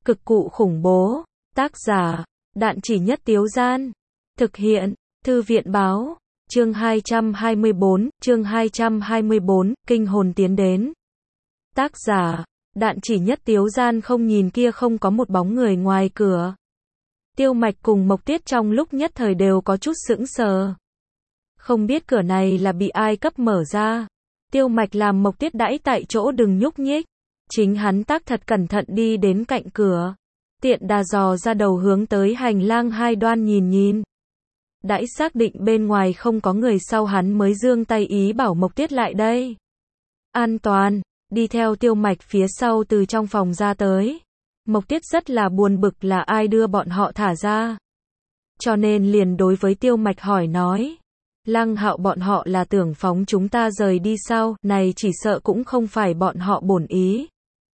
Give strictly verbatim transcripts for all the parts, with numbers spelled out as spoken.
Cực cụ khủng bố. Tác giả, Đạn Chỉ Nhất Tiếu Gian. Thực hiện, Thư viện báo. Chương hai trăm hai mươi bốn, chương hai trăm hai mươi bốn, Kinh hồn tiến đến. Tác giả, Đạn Chỉ Nhất Tiếu Gian. Không nhìn kia không có một bóng người ngoài cửa. Tiêu Mạch cùng Mộc Tiết trong lúc nhất thời đều có chút sững sờ. Không biết cửa này là bị ai cấp mở ra. Tiêu Mạch làm Mộc Tiết đãi tại chỗ đừng nhúc nhích. Chính hắn tác thật cẩn thận đi đến cạnh cửa. Tiện đà dò ra đầu hướng tới hành lang hai đoan nhìn nhìn. Đãi xác định bên ngoài không có người sau hắn mới giương tay ý bảo Mộc Tiết lại đây. An toàn, đi theo Tiêu Mạch phía sau từ trong phòng ra tới. Mộc Tiết rất là buồn bực là ai đưa bọn họ thả ra. Cho nên liền đối với Tiêu Mạch hỏi nói. Lăng Hạo bọn họ là tưởng phóng chúng ta rời đi sao, này chỉ sợ cũng không phải bọn họ bổn ý.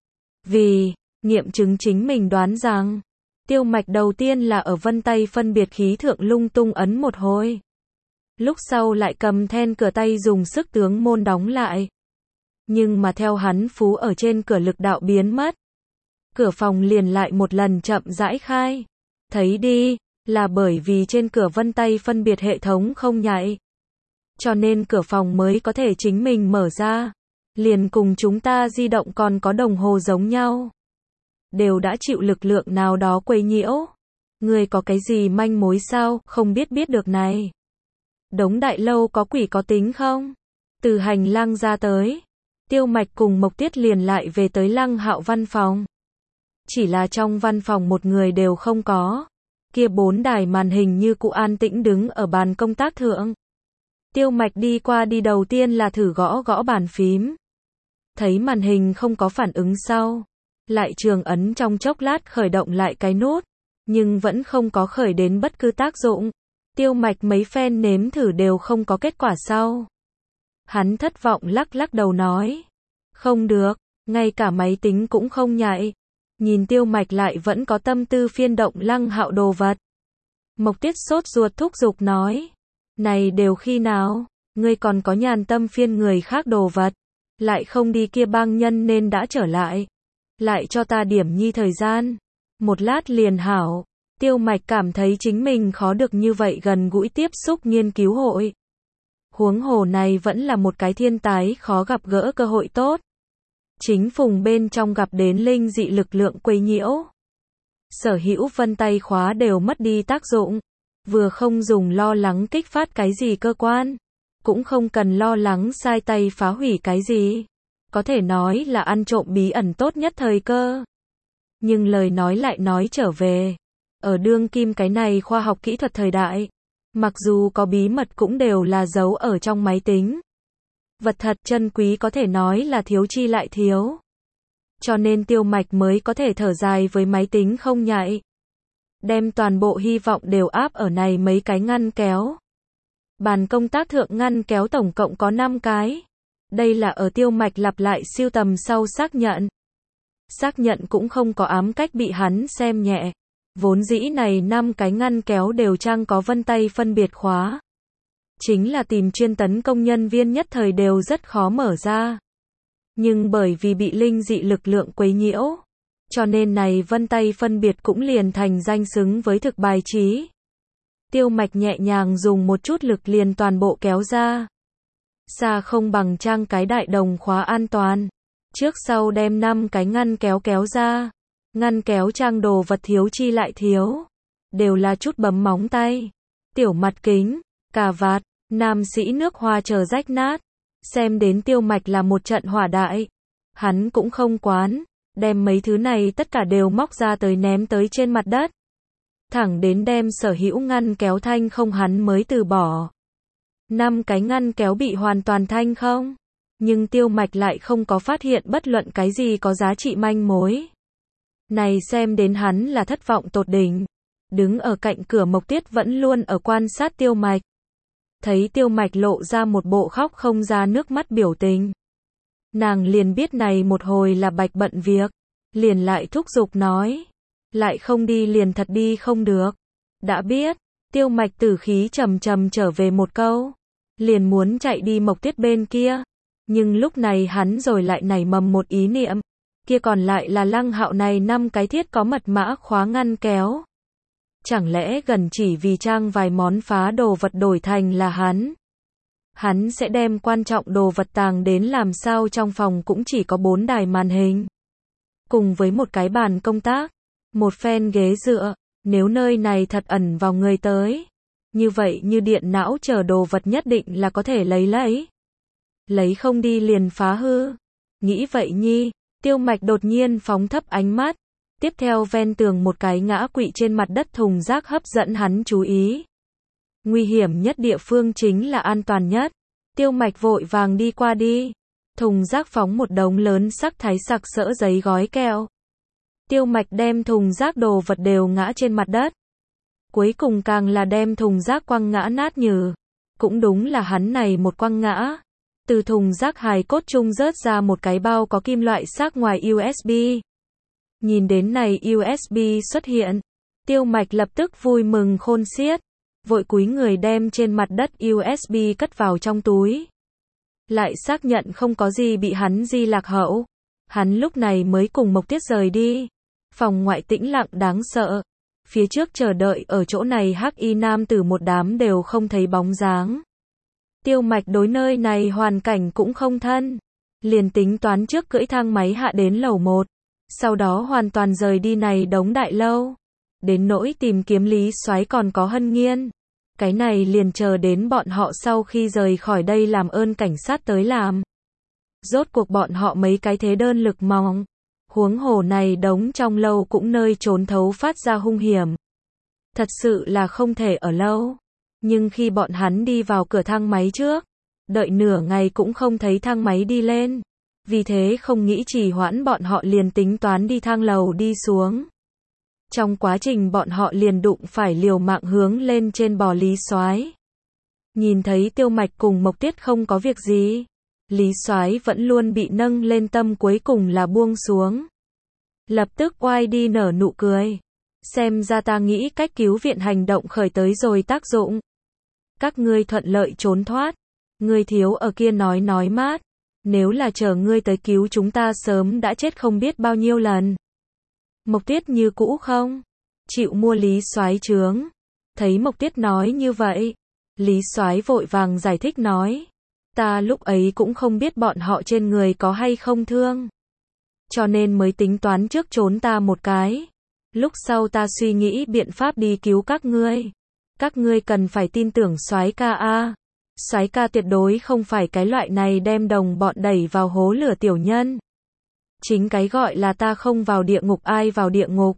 Vì, nghiệm chứng chính mình đoán rằng, Tiêu Mạch đầu tiên là ở vân tay phân biệt khí thượng lung tung ấn một hồi. Lúc sau lại cầm then cửa tay dùng sức tướng môn đóng lại. Nhưng mà theo hắn phú ở trên cửa lực đạo biến mất. Cửa phòng liền lại một lần chậm rãi khai. Thấy đi, là bởi vì trên cửa vân tay phân biệt hệ thống không nhạy. Cho nên cửa phòng mới có thể chính mình mở ra. Liền cùng chúng ta di động còn có đồng hồ giống nhau. Đều đã chịu lực lượng nào đó quấy nhiễu. Người có cái gì manh mối sao, không biết biết được này. Đống đại lâu có quỷ có tính không? Từ hành lang ra tới. Tiêu Mạch cùng Mộc Tiết liền lại về tới Lăng Hạo văn phòng. Chỉ là trong văn phòng một người đều không có. Kia bốn đài màn hình như cụ an tĩnh đứng ở bàn công tác thượng. Tiêu Mạch đi qua đi đầu tiên là thử gõ gõ bàn phím. Thấy màn hình không có phản ứng sau. Lại trường ấn trong chốc lát khởi động lại cái nút. Nhưng vẫn không có khởi đến bất cứ tác dụng. Tiêu Mạch mấy phen nếm thử đều không có kết quả sau. Hắn thất vọng lắc lắc đầu nói. Không được, ngay cả máy tính cũng không nhạy. Nhìn Tiêu Mạch lại vẫn có tâm tư phiên động Lăng Hạo đồ vật. Mộc Tiết sốt ruột thúc giục nói. Này đều khi nào, ngươi còn có nhàn tâm phiên người khác đồ vật. Lại không đi kia bang nhân nên đã trở lại. Lại cho ta điểm nhi thời gian. Một lát liền hảo. Tiêu Mạch cảm thấy chính mình khó được như vậy gần gũi tiếp xúc nghiên cứu hội. Huống hồ này vẫn là một cái thiên tái khó gặp gỡ cơ hội tốt. Chính phùng bên trong gặp đến linh dị lực lượng quấy nhiễu. Sở hữu vân tay khóa đều mất đi tác dụng. Vừa không dùng lo lắng kích phát cái gì cơ quan. Cũng không cần lo lắng sai tay phá hủy cái gì. Có thể nói là ăn trộm bí ẩn tốt nhất thời cơ. Nhưng lời nói lại nói trở về. Ở đương kim cái này khoa học kỹ thuật thời đại. Mặc dù có bí mật cũng đều là giấu ở trong máy tính. Vật thật chân quý có thể nói là thiếu chi lại thiếu. Cho nên Tiêu Mạch mới có thể thở dài với máy tính không nhạy. Đem toàn bộ hy vọng đều áp ở này mấy cái ngăn kéo. Bàn công tác thượng ngăn kéo tổng cộng có năm cái. Đây là ở Tiêu Mạch lặp lại siêu tầm sau xác nhận. Xác nhận cũng không có ám cách bị hắn xem nhẹ. Vốn dĩ này năm cái ngăn kéo đều trang có vân tay phân biệt khóa. Chính là tìm chuyên tấn công nhân viên nhất thời đều rất khó mở ra. Nhưng bởi vì bị linh dị lực lượng quấy nhiễu. Cho nên này vân tay phân biệt cũng liền thành danh xứng với thực bài trí. Tiêu Mạch nhẹ nhàng dùng một chút lực liền toàn bộ kéo ra. Xa không bằng trang cái đại đồng khóa an toàn. Trước sau đem năm cái ngăn kéo kéo ra. Ngăn kéo trang đồ vật thiếu chi lại thiếu. Đều là chút bấm móng tay. Tiểu mặt kính, cà vạt, nam sĩ nước hoa chờ rách nát. Xem đến Tiêu Mạch là một trận hỏa đại. Hắn cũng không quán. Đem mấy thứ này tất cả đều móc ra tới ném tới trên mặt đất. Thẳng đến đem sở hữu ngăn kéo thanh không hắn mới từ bỏ. Năm cái ngăn kéo bị hoàn toàn thanh không. Nhưng Tiêu Mạch lại không có phát hiện bất luận cái gì có giá trị manh mối. Này xem đến hắn là thất vọng tột đỉnh. Đứng ở cạnh cửa Mộc Tiết vẫn luôn ở quan sát Tiêu Mạch. Thấy Tiêu Mạch lộ ra một bộ khóc không ra nước mắt biểu tình. Nàng liền biết này một hồi là bạch bận việc. Liền lại thúc giục nói. Lại không đi liền thật đi không được. Đã biết. Tiêu Mạch tử khí trầm trầm trở về một câu. Liền muốn chạy đi Mộc Tiết bên kia. Nhưng lúc này hắn rồi lại nảy mầm một ý niệm. kia còn lại là Lăng Hạo này năm cái thiết có mật mã khóa ngăn kéo. Chẳng lẽ gần chỉ vì trang vài món phá đồ vật đổi thành là hắn? Hắn sẽ đem quan trọng đồ vật tàng đến làm sao trong phòng cũng chỉ có bốn đài màn hình. Cùng với một cái bàn công tác, một phen ghế dựa, nếu nơi này thật ẩn vào người tới. Như vậy như điện não chờ đồ vật nhất định là có thể lấy lấy. Lấy không đi liền phá hư. Nghĩ vậy nhi, Tiêu Mạch đột nhiên phóng thấp ánh mắt. Tiếp theo ven tường một cái ngã quỵ trên mặt đất thùng rác hấp dẫn hắn chú ý. Nguy hiểm nhất địa phương chính là an toàn nhất. Tiêu Mạch vội vàng đi qua đi. Thùng rác phóng một đống lớn sắc thái sặc sỡ giấy gói kẹo. Tiêu Mạch đem thùng rác đồ vật đều ngã trên mặt đất. Cuối cùng càng là đem thùng rác quăng ngã nát nhừ. Cũng đúng là hắn này một quăng ngã. Từ thùng rác hài cốt chung rớt ra một cái bao có kim loại sắc ngoài u ét bê. Nhìn đến này u ét bê xuất hiện, Tiêu Mạch lập tức vui mừng khôn xiết, vội cúi người đem trên mặt đất u ét bê cất vào trong túi. Lại xác nhận không có gì bị hắn di lạc hậu, hắn lúc này mới cùng Mộc Tiết rời đi. Phòng ngoại tĩnh lặng đáng sợ, phía trước chờ đợi ở chỗ này hắc y nam tử một đám đều không thấy bóng dáng. Tiêu Mạch đối nơi này hoàn cảnh cũng không thân, liền tính toán trước cưỡi thang máy hạ đến lầu một. Sau đó hoàn toàn rời đi này đống đại lâu. Đến nỗi tìm kiếm Lý Soái còn có Hân Nghiên. Cái này liền chờ đến bọn họ sau khi rời khỏi đây làm ơn cảnh sát tới làm. Rốt cuộc bọn họ mấy cái thế đơn lực mỏng. Huống hồ này đống trong lâu cũng nơi trốn thấu phát ra hung hiểm. Thật sự là không thể ở lâu. Nhưng khi bọn hắn đi vào cửa thang máy trước, đợi nửa ngày cũng không thấy thang máy đi lên. Vì thế không nghĩ trì hoãn bọn họ liền tính toán đi thang lầu đi xuống. Trong quá trình bọn họ liền đụng phải liều mạng hướng lên trên bò Lý Soái. Nhìn thấy Tiêu Mạch cùng Mộc Tiết không có việc gì, Lý Soái vẫn luôn bị nâng lên tâm cuối cùng là buông xuống. Lập tức oai đi nở nụ cười. Xem ra ta nghĩ cách cứu viện hành động khởi tới rồi tác dụng. Các ngươi thuận lợi trốn thoát. Ngươi thiếu ở kia nói nói mát. Nếu là chờ ngươi tới cứu chúng ta sớm đã chết không biết bao nhiêu lần. Mộc Tiết như cũ không chịu mua Lý Soái chướng. Thấy Mộc Tiết nói như vậy, Lý Soái vội vàng giải thích nói, ta lúc ấy cũng không biết bọn họ trên người có hay không thương, cho nên mới tính toán trước trốn ta một cái. Lúc sau ta suy nghĩ biện pháp đi cứu các ngươi. Các ngươi cần phải tin tưởng Soái ca a. Soái ca tuyệt đối không phải cái loại này đem đồng bọn đẩy vào hố lửa tiểu nhân. Chính cái gọi là ta không vào địa ngục ai vào địa ngục.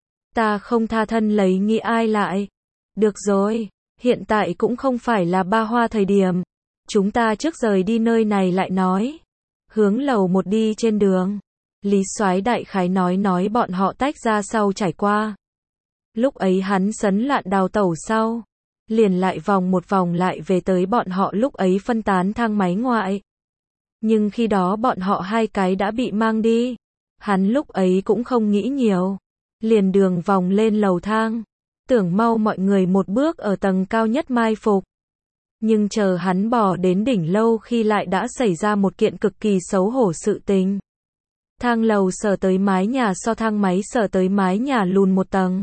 Ta không tha thân lấy nghĩ ai lại. Được rồi, hiện tại cũng không phải là ba hoa thời điểm. Chúng ta trước rời đi nơi này lại nói. Hướng lầu một đi trên đường. Lý Soái đại khái nói nói bọn họ tách ra sau trải qua. Lúc ấy hắn sấn loạn đào tẩu sau. Liền lại vòng một vòng lại về tới bọn họ lúc ấy phân tán thang máy ngoại. Nhưng khi đó bọn họ hai cái đã bị mang đi. Hắn lúc ấy cũng không nghĩ nhiều. Liền đường vòng lên lầu thang. Tưởng mau mọi người một bước ở tầng cao nhất mai phục. Nhưng chờ hắn bò đến đỉnh lâu khi lại đã xảy ra một kiện cực kỳ xấu hổ sự tình. Thang lầu sở tới mái nhà so thang máy sở tới mái nhà lùn một tầng.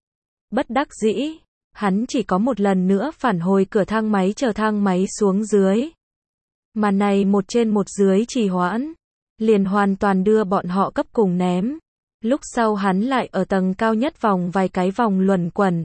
Bất đắc dĩ, hắn chỉ có một lần nữa phản hồi cửa thang máy chờ thang máy xuống dưới. Mà này một trên một dưới trì hoãn, liền hoàn toàn đưa bọn họ cấp cùng ném. Lúc sau hắn lại ở tầng cao nhất vòng vài cái vòng luẩn quẩn.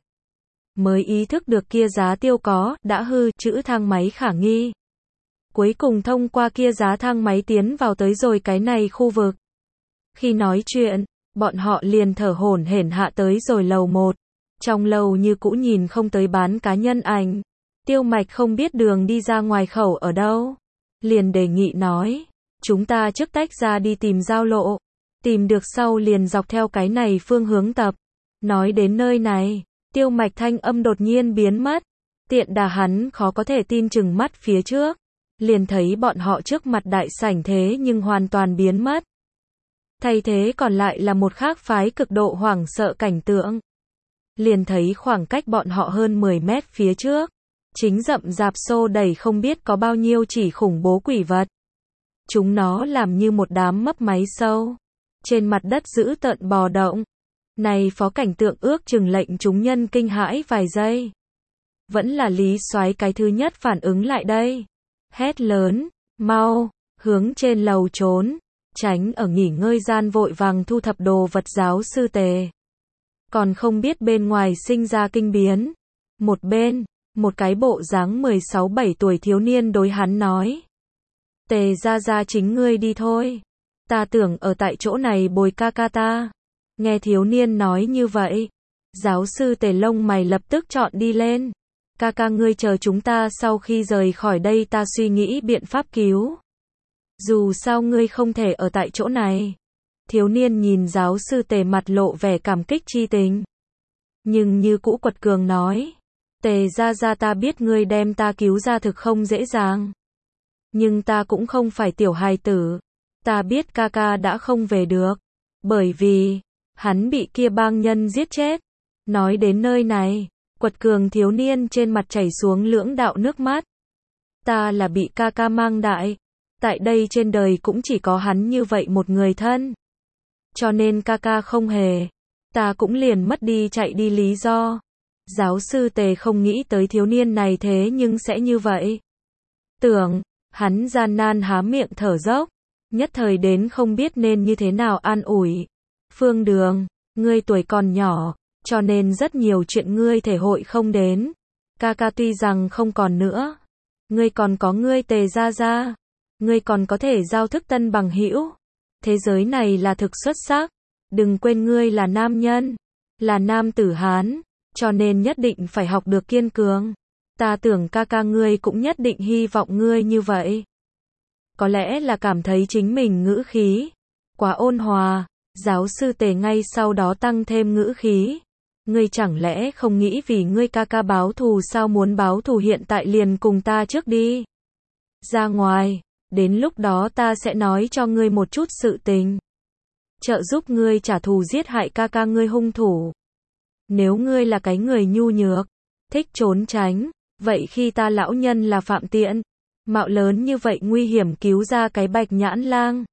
Mới ý thức được kia giá tiêu có, đã hư, chữ thang máy khả nghi. Cuối cùng thông qua kia giá thang máy tiến vào tới rồi cái này khu vực. Khi nói chuyện, bọn họ liền thở hổn hển hạ tới rồi lầu một. Trong lầu như cũ nhìn không tới bán cá nhân ảnh. Tiêu Mạch không biết đường đi ra ngoài khẩu ở đâu. Liền đề nghị nói, chúng ta trước tách ra đi tìm giao lộ. Tìm được sau liền dọc theo cái này phương hướng tập. Nói đến nơi này, Tiêu Mạch thanh âm đột nhiên biến mất. Tiện đà hắn khó có thể tin chừng mắt phía trước. Liền thấy bọn họ trước mặt đại sảnh thế nhưng hoàn toàn biến mất. Thay thế còn lại là một khác phái cực độ hoảng sợ cảnh tượng. Liền thấy khoảng cách bọn họ hơn mười mét phía trước. Chính rậm rạp xô đẩy không biết có bao nhiêu chỉ khủng bố quỷ vật. Chúng nó làm như một đám mấp máy sâu. trên mặt đất dữ tợn bò động. Này phó cảnh tượng ước chừng lệnh chúng nhân kinh hãi vài giây. Vẫn là Lý Soái cái thứ nhất phản ứng lại đây. Hét lớn, mau, hướng trên lầu trốn, tránh ở nghỉ ngơi gian vội vàng thu thập đồ vật giáo sư Tề. Còn không biết bên ngoài sinh ra kinh biến. Một bên, một cái bộ dáng mười sáu bảy tuổi thiếu niên đối hắn nói. Tề gia gia chính ngươi đi thôi. Ta tưởng ở tại chỗ này bồi ca ca ta. Nghe thiếu niên nói như vậy, giáo sư Tề lông mày lập tức chọn đi lên. Ca ca ngươi chờ chúng ta sau khi rời khỏi đây ta suy nghĩ biện pháp cứu. Dù sao ngươi không thể ở tại chỗ này. Thiếu niên nhìn giáo sư Tề mặt lộ vẻ cảm kích chi tình. Nhưng như cũ quật cường nói. Tề gia gia ta biết ngươi đem ta cứu ra thực không dễ dàng. Nhưng ta cũng không phải tiểu hài tử. Ta biết ca ca đã không về được. Bởi vì, hắn bị kia bang nhân giết chết. Nói đến nơi này, quật cường thiếu niên trên mặt chảy xuống lưỡng đạo nước mắt. Ta là bị ca ca mang đại. Tại đây trên đời cũng chỉ có hắn như vậy một người thân. Cho nên ca ca không hề. Ta cũng liền mất đi chạy đi lý do. Giáo sư Tề không nghĩ tới thiếu niên này thế nhưng sẽ như vậy. Tưởng, hắn gian nan há miệng thở dốc. Nhất thời đến không biết nên như thế nào an ủi. Phương Đường, ngươi tuổi còn nhỏ, cho nên rất nhiều chuyện ngươi thể hội không đến. Ca ca tuy rằng không còn nữa. Ngươi còn có ngươi Tề gia gia. Ngươi còn có thể giao thức tân bằng hữu. Thế giới này là thực xuất sắc. Đừng quên ngươi là nam nhân. Là nam tử Hán. Cho nên nhất định phải học được kiên cường. Ta tưởng ca ca ngươi cũng nhất định hy vọng ngươi như vậy. Có lẽ là cảm thấy chính mình ngữ khí quá ôn hòa, giáo sư Tề ngay sau đó tăng thêm ngữ khí. Ngươi chẳng lẽ không nghĩ vì ngươi ca ca báo thù sao, muốn báo thù hiện tại liền cùng ta trước đi. Ra ngoài, đến lúc đó ta sẽ nói cho ngươi một chút sự tình. Trợ giúp ngươi trả thù giết hại ca ca ngươi hung thủ. Nếu ngươi là cái người nhu nhược, thích trốn tránh, vậy khi ta lão nhân là Phạm Tiện, mạo lớn như vậy nguy hiểm cứu ra cái Bạch Nhãn Lang.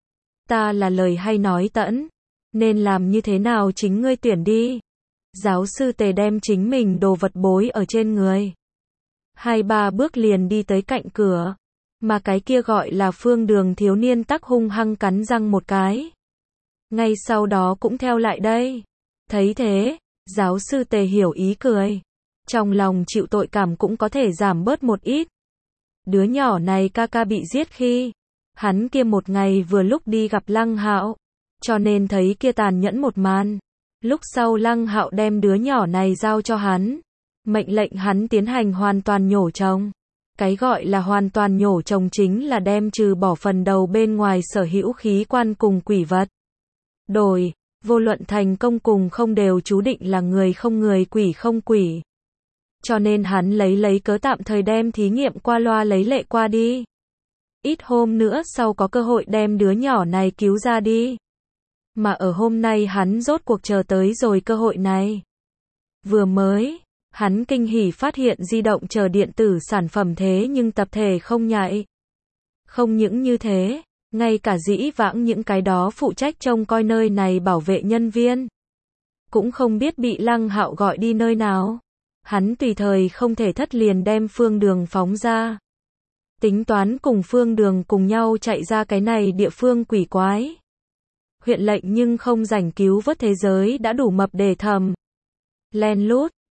Ta là lời hay nói tẫn, nên làm như thế nào chính ngươi tuyển đi. Giáo sư Tề đem chính mình đồ vật bối ở trên người. Hai ba bước liền đi tới cạnh cửa, mà cái kia gọi là Phương Đường thiếu niên tắc hung hăng cắn răng một cái. Ngay sau đó cũng theo lại đây. Thấy thế, giáo sư Tề hiểu ý cười. Trong lòng chịu tội cảm cũng có thể giảm bớt một ít. Đứa nhỏ này ca ca bị giết khi hắn kia một ngày vừa lúc đi gặp Lăng Hạo, cho nên thấy kia tàn nhẫn một màn. Lúc sau Lăng Hạo đem đứa nhỏ này giao cho hắn, mệnh lệnh hắn tiến hành hoàn toàn nhổ trồng. Cái gọi là hoàn toàn nhổ trồng chính là đem trừ bỏ phần đầu bên ngoài sở hữu khí quan cùng quỷ vật. Đổi, vô luận thành công cùng không đều chú định là người không người quỷ không quỷ. Cho nên hắn lấy lấy cớ tạm thời đem thí nghiệm qua loa lấy lệ qua đi. Ít hôm nữa sau có cơ hội đem đứa nhỏ này cứu ra đi. Mà ở hôm nay hắn rốt cuộc chờ tới rồi cơ hội này. Vừa mới, hắn kinh hỉ phát hiện di động chờ điện tử sản phẩm thế nhưng tập thể không nhạy. Không những như thế, ngay cả dĩ vãng những cái đó phụ trách trông coi nơi này bảo vệ nhân viên. Cũng không biết bị Lăng Hạo gọi đi nơi nào. Hắn tùy thời không thể thất liền đem Phương Đường phóng ra. Tính toán cùng Phương Đường cùng nhau chạy ra cái này địa phương quỷ quái. Huyện lệnh nhưng không rảnh cứu vớt thế giới đã đủ mập để thầm. Len lút,